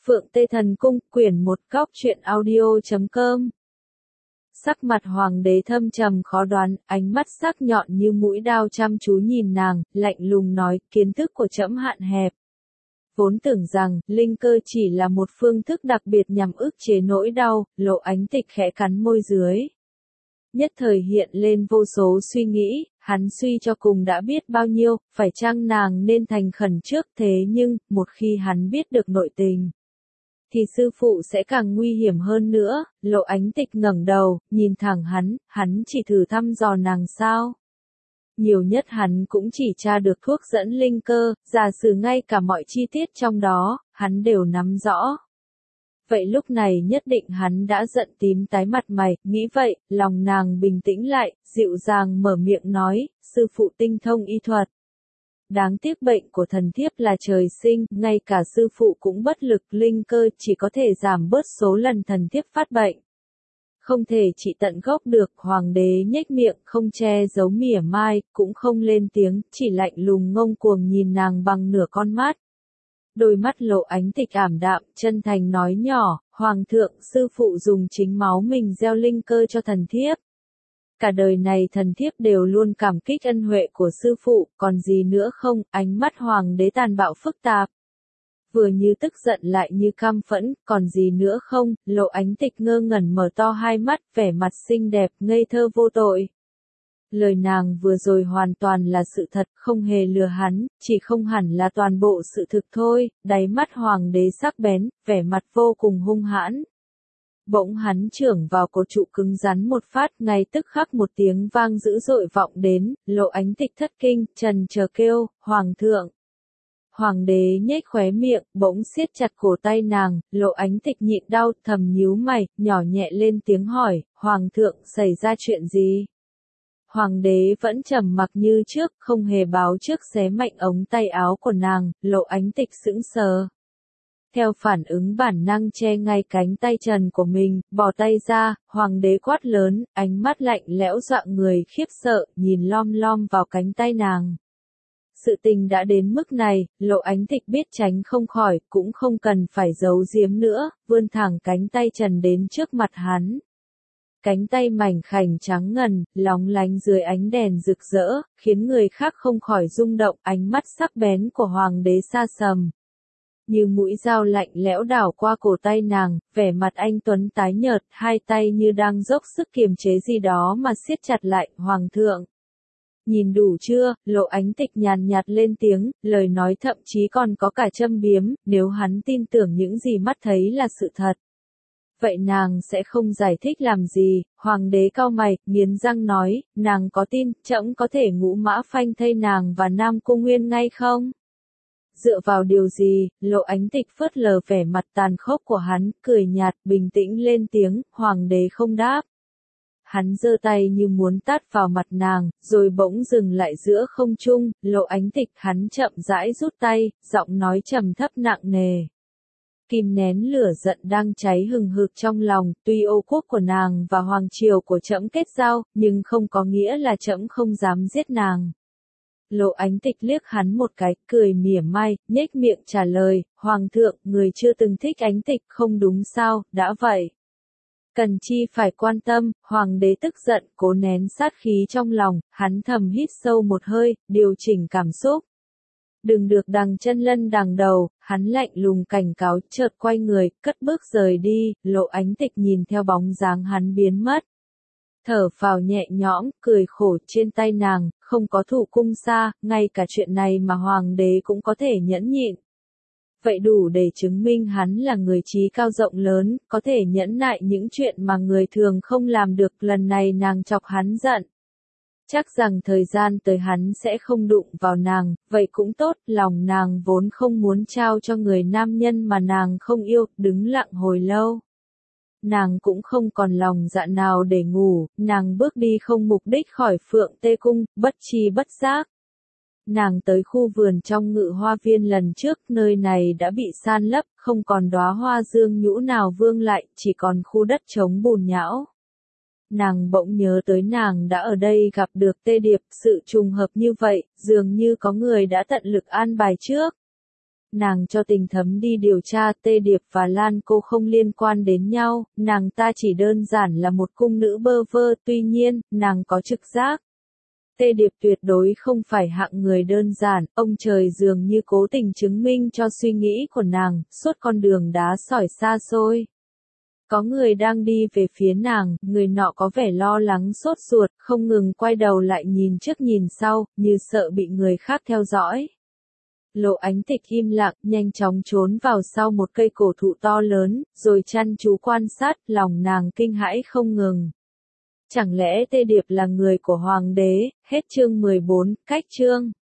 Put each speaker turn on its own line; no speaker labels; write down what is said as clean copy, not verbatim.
Phượng Tê Thần Cung, quyển 1 góc truyện audio.com. Sắc mặt hoàng đế thâm trầm khó đoán, ánh mắt sắc nhọn như mũi đao chăm chú nhìn nàng, lạnh lùng nói, kiến thức của trẫm hạn hẹp. Vốn tưởng rằng, linh cơ chỉ là một phương thức đặc biệt nhằm ức chế nỗi đau, Lộ Ánh Tịch khẽ cắn môi dưới. Nhất thời hiện lên vô số suy nghĩ, hắn suy cho cùng đã biết bao nhiêu, phải chăng nàng nên thành khẩn trước, thế nhưng, một khi hắn biết được nội tình, thì sư phụ sẽ càng nguy hiểm hơn nữa. Lộ Ánh Tịch ngẩng đầu, nhìn thẳng hắn chỉ thử thăm dò nàng sao? Nhiều nhất hắn cũng chỉ tra được thuốc dẫn linh cơ, giả sử ngay cả mọi chi tiết trong đó, hắn đều nắm rõ. Vậy lúc này nhất định hắn đã giận tím tái mặt mày, nghĩ vậy, lòng nàng bình tĩnh lại, dịu dàng mở miệng nói, sư phụ tinh thông y thuật. Đáng tiếc bệnh của thần thiếp là trời sinh, ngay cả sư phụ cũng bất lực, linh cơ chỉ có thể giảm bớt số lần thần thiếp phát bệnh. Không thể trị tận gốc được. Hoàng đế nhếch miệng, không che giấu mỉa mai, cũng không lên tiếng, chỉ lạnh lùng ngông cuồng nhìn nàng bằng nửa con mắt. Đôi mắt Lộ Ánh Tịch ảm đạm, chân thành nói nhỏ, Hoàng thượng, sư phụ dùng chính máu mình gieo linh cơ cho thần thiếp. Cả đời này thần thiếp đều luôn cảm kích ân huệ của sư phụ, còn gì nữa không? Ánh mắt hoàng đế tàn bạo phức tạp. Vừa như tức giận lại như căm phẫn, còn gì nữa không? Lộ Ánh Tịch ngơ ngẩn mở to hai mắt, vẻ mặt xinh đẹp, ngây thơ vô tội. Lời nàng vừa rồi hoàn toàn là sự thật, không hề lừa hắn, chỉ không hẳn là toàn bộ sự thực thôi. Đáy mắt hoàng đế sắc bén, vẻ mặt vô cùng hung hãn. Bỗng hắn chưởng vào cổ trụ cứng rắn một phát, ngay tức khắc một tiếng vang dữ dội vọng đến, Lộ Ánh Tịch thất kinh, trần chờ kêu, Hoàng thượng. Hoàng đế nhếch khóe miệng, bỗng siết chặt cổ tay nàng, Lộ Ánh Tịch nhịn đau, thầm nhíu mày, nhỏ nhẹ lên tiếng hỏi, Hoàng thượng, xảy ra chuyện gì? Hoàng đế vẫn trầm mặc như trước, không hề báo trước, xé mạnh ống tay áo của nàng. Lộ Ánh Tịch sững sờ. Theo phản ứng bản năng che ngay cánh tay trần của mình, bỏ tay ra, hoàng đế quát lớn, ánh mắt lạnh lẽo dọa người khiếp sợ, nhìn lom lom vào cánh tay nàng. Sự tình đã đến mức này, Lộ Ánh Tịch biết tránh không khỏi, cũng không cần phải giấu giếm nữa, vươn thẳng cánh tay trần đến trước mặt hắn. Cánh tay mảnh khảnh trắng ngần, lóng lánh dưới ánh đèn rực rỡ, khiến người khác không khỏi rung động. Ánh mắt sắc bén của hoàng đế xa sầm, như mũi dao lạnh lẽo đảo qua cổ tay nàng, vẻ mặt anh tuấn tái nhợt, hai tay như đang dốc sức kiềm chế gì đó mà siết chặt lại. Hoàng thượng, nhìn đủ chưa? Lộ Ánh Tịch nhàn nhạt lên tiếng, lời nói thậm chí còn có cả châm biếm, nếu hắn tin tưởng những gì mắt thấy là sự thật, vậy nàng sẽ không giải thích làm gì? Hoàng đế cau mày, nghiến răng nói, nàng có tin trẫm có thể ngũ mã phanh thây nàng và Nam Cung Nguyên ngay không? Dựa vào điều gì? Lộ Ánh Tịch phớt lờ vẻ mặt tàn khốc của hắn, cười nhạt, bình tĩnh lên tiếng. Hoàng đế không đáp. Hắn giơ tay như muốn tát vào mặt nàng, rồi bỗng dừng lại giữa không trung. Lộ Ánh Tịch, hắn chậm rãi rút tay, giọng nói trầm thấp nặng nề. Kìm nén lửa giận đang cháy hừng hực trong lòng, tuy ô quốc của nàng và hoàng triều của trẫm kết giao, nhưng không có nghĩa là trẫm không dám giết nàng. Lộ Ánh Tịch liếc hắn một cái, cười mỉa mai, nhếch miệng trả lời, Hoàng thượng, người chưa từng thích Ánh Tịch không đúng sao? Đã vậy, cần chi phải quan tâm? Hoàng đế tức giận, cố nén sát khí trong lòng, hắn thầm hít sâu một hơi, điều chỉnh cảm xúc. Đừng được đằng chân lân đằng đầu, hắn lạnh lùng cảnh cáo, chợt quay người, cất bước rời đi. Lộ Ánh Tịch nhìn theo bóng dáng hắn biến mất, thở phào nhẹ nhõm, cười khổ. Trên tay nàng, không có thủ cung xa, ngay cả chuyện này mà hoàng đế cũng có thể nhẫn nhịn. Vậy đủ để chứng minh hắn là người trí cao rộng lớn, có thể nhẫn nại những chuyện mà người thường không làm được. Lần này nàng chọc hắn giận, chắc rằng thời gian tới hắn sẽ không đụng vào nàng, vậy cũng tốt. Lòng nàng vốn không muốn trao cho người nam nhân mà nàng không yêu, đứng lặng hồi lâu. Nàng cũng không còn lòng dạ nào để ngủ, nàng bước đi không mục đích khỏi Phượng Tê Cung, bất tri bất giác. Nàng tới khu vườn trong Ngự Hoa Viên lần trước, nơi này đã bị san lấp, không còn đóa hoa dương nhũ nào vương lại, chỉ còn khu đất trống bùn nhão. Nàng bỗng nhớ tới nàng đã ở đây gặp được Tê Điệp, sự trùng hợp như vậy, dường như có người đã tận lực an bài trước. nàng cho Tình Thấm đi điều tra, Tê Điệp và Lan cô không liên quan đến nhau, nàng ta chỉ đơn giản là một cung nữ bơ vơ, tuy nhiên, nàng có trực giác. Tê Điệp tuyệt đối không phải hạng người đơn giản, ông trời dường như cố tình chứng minh cho suy nghĩ của nàng, suốt con đường đá sỏi xa xôi. Có người đang đi về phía nàng, người nọ có vẻ lo lắng sốt ruột, không ngừng quay đầu lại nhìn trước nhìn sau, như sợ bị người khác theo dõi. Lộ Ánh Tịch im lặng, nhanh chóng trốn vào sau một cây cổ thụ to lớn, rồi chăm chú quan sát, lòng nàng kinh hãi không ngừng. Chẳng lẽ Tê Điệp là người của hoàng đế? Hết chương 14, cách chương.